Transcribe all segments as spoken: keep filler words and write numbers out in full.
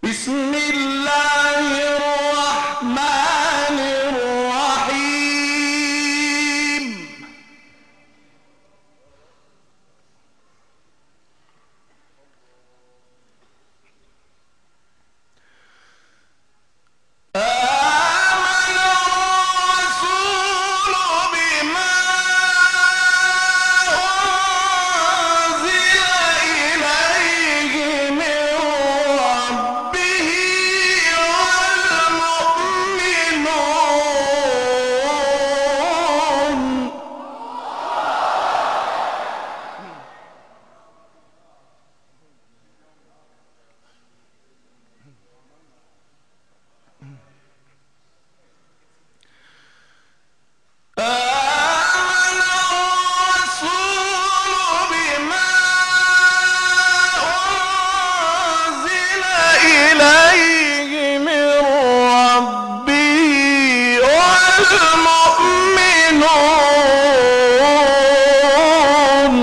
بسم الله الرحمن الرحيم. آمن الرسول بما أنزل إليه من ربه والمؤمنون. آمن الرسول بما أنزل إليه من ربه والمؤمنون.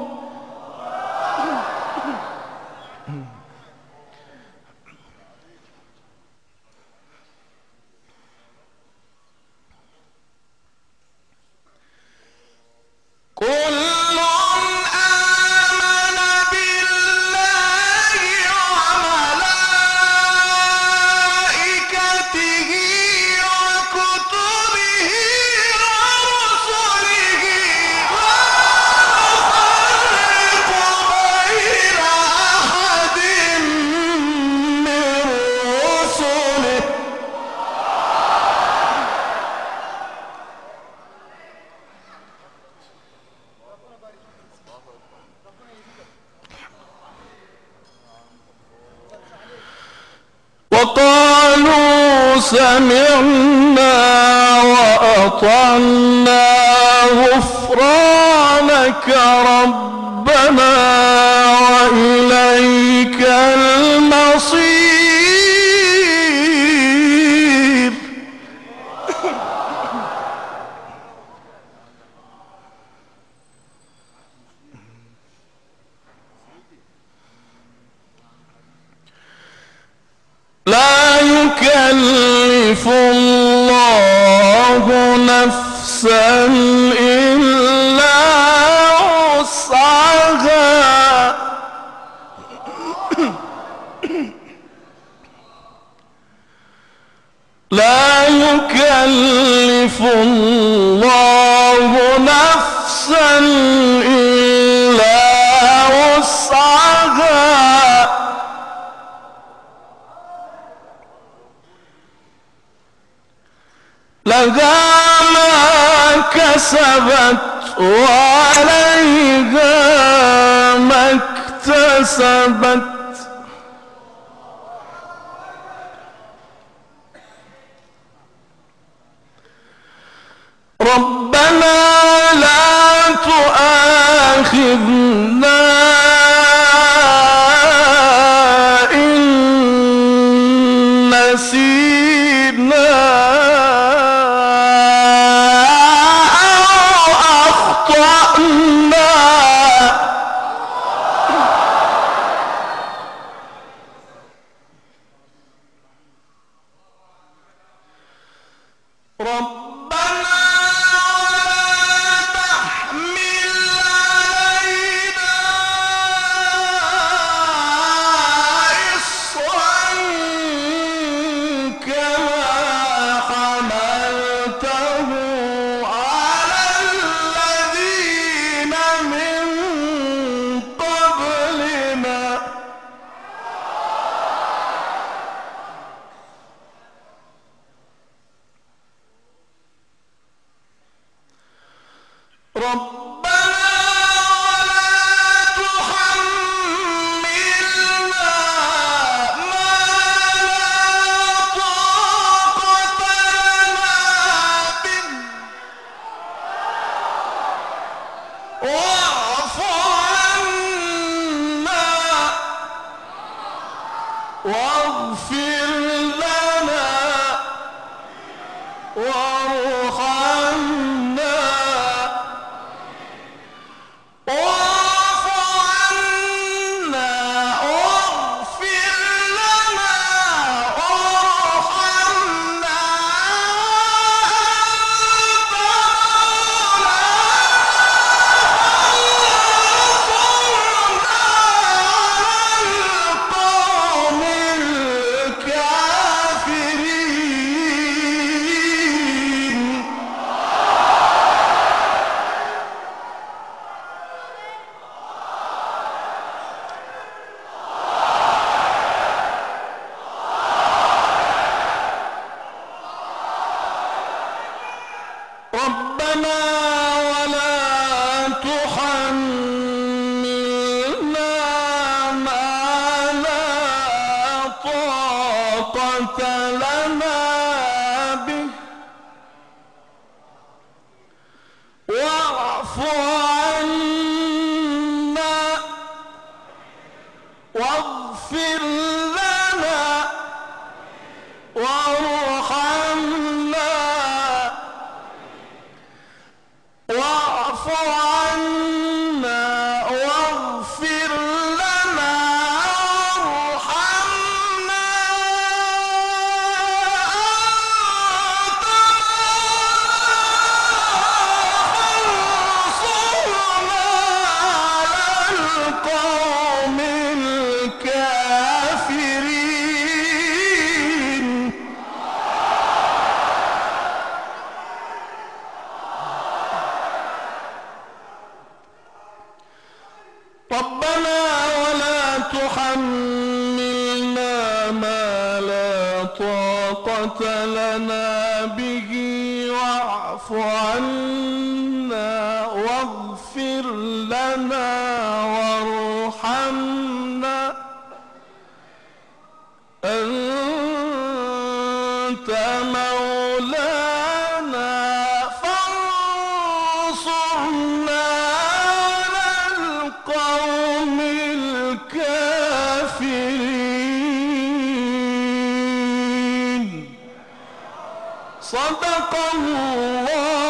كل آمن بالله وملائكته وكتبه ورسله لا نفرق بين أحد من رسله. وقالوا سمعنا وأطعنا غفرانك ربنا وإليك المصير. لا يكلف الله نفسا إلا وسعها. لا يكلف الله نفسا إلا وسعها. لها ما كسبت وعليها ما اكتسبت. ربنا لا تؤاخذنا إن نسينا أو أخطأنا. ربنا ربنا ولا تحملنا ما لا طاقة لنا به واعف عنا واغفر لنا وارحمنا. واعف عنا واغفر لنا واغفر لنا وارحمنا واعف عنا واغفر لنا وارحمنا أنت فانصرنا على القوم الكافرين. ربنا ولا تحملنا ما لا طاقة لنا به واعف عنا واغفر لنا وارحمنا أنت مولانا فانصرنا على القوم الكافرين. صدق الله